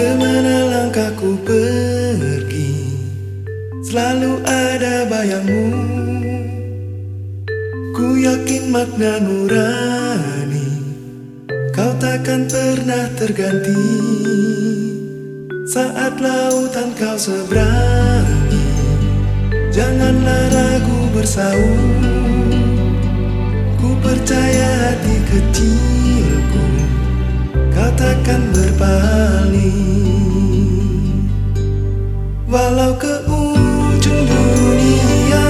Kemana langkahku pergi, selalu ada bayangmu. Ku yakin makna nurani, kau takkan pernah terganti. Saat lautan kau seberangi, janganlah ragu bersaung. Ku percaya hati kecilku, kau takkan berpaling. Walau ke ujung dunia,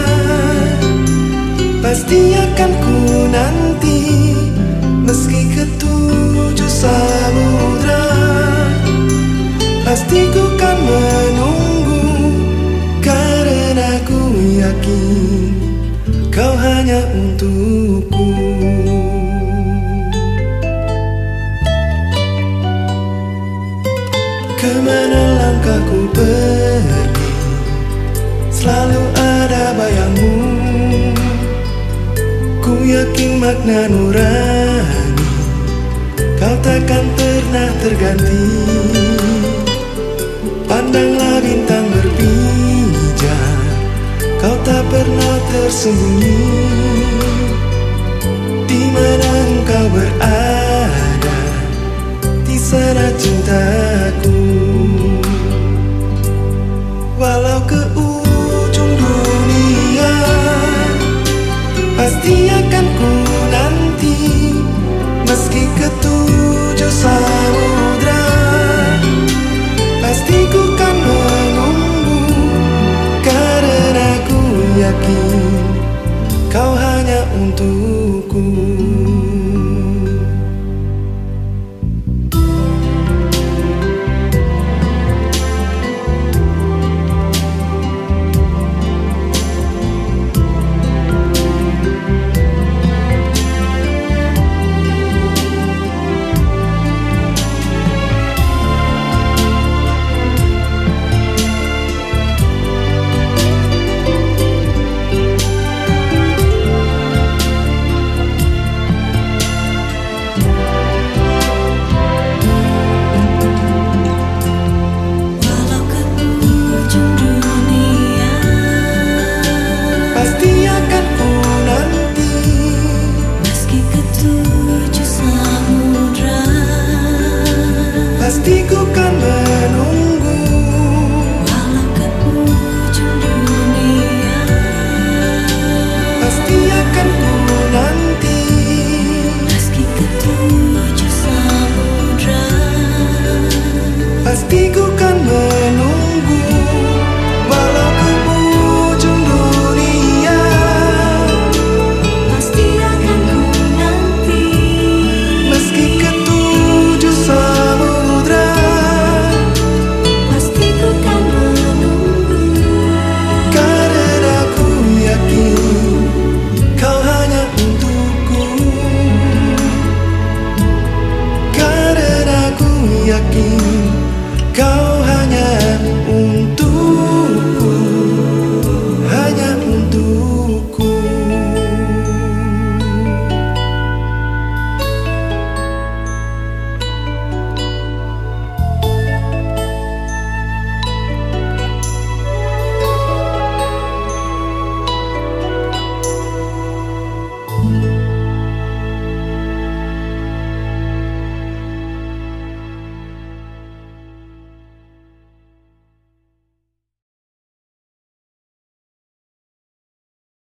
pasti akan ku nanti. Meski ke tujuh samudra, pasti ku kan menunggu. Karena ku yakin kau hanya untukku. Kemana langkahku pergi, selalu ada bayangmu. Ku yakin makna nurani, kau takkan pernah terganti. Pandanglah bintang berpijar, kau tak pernah tersembunyi. Di mana engkau berada, di sana cintaku. Walau ke ujung dunia, pasti akan ku nanti. Meski ke tujuh samudra, pasti ku kan menunggu. Karena ku yakin kau hanya untukku. Pasti akan ku nanti. Meski ke tujuh samudra, pasti ku kan menunggu. walau ke ujung dunia, Pasti akan ku nanti. meski ke tujuh samudra, Pasti ku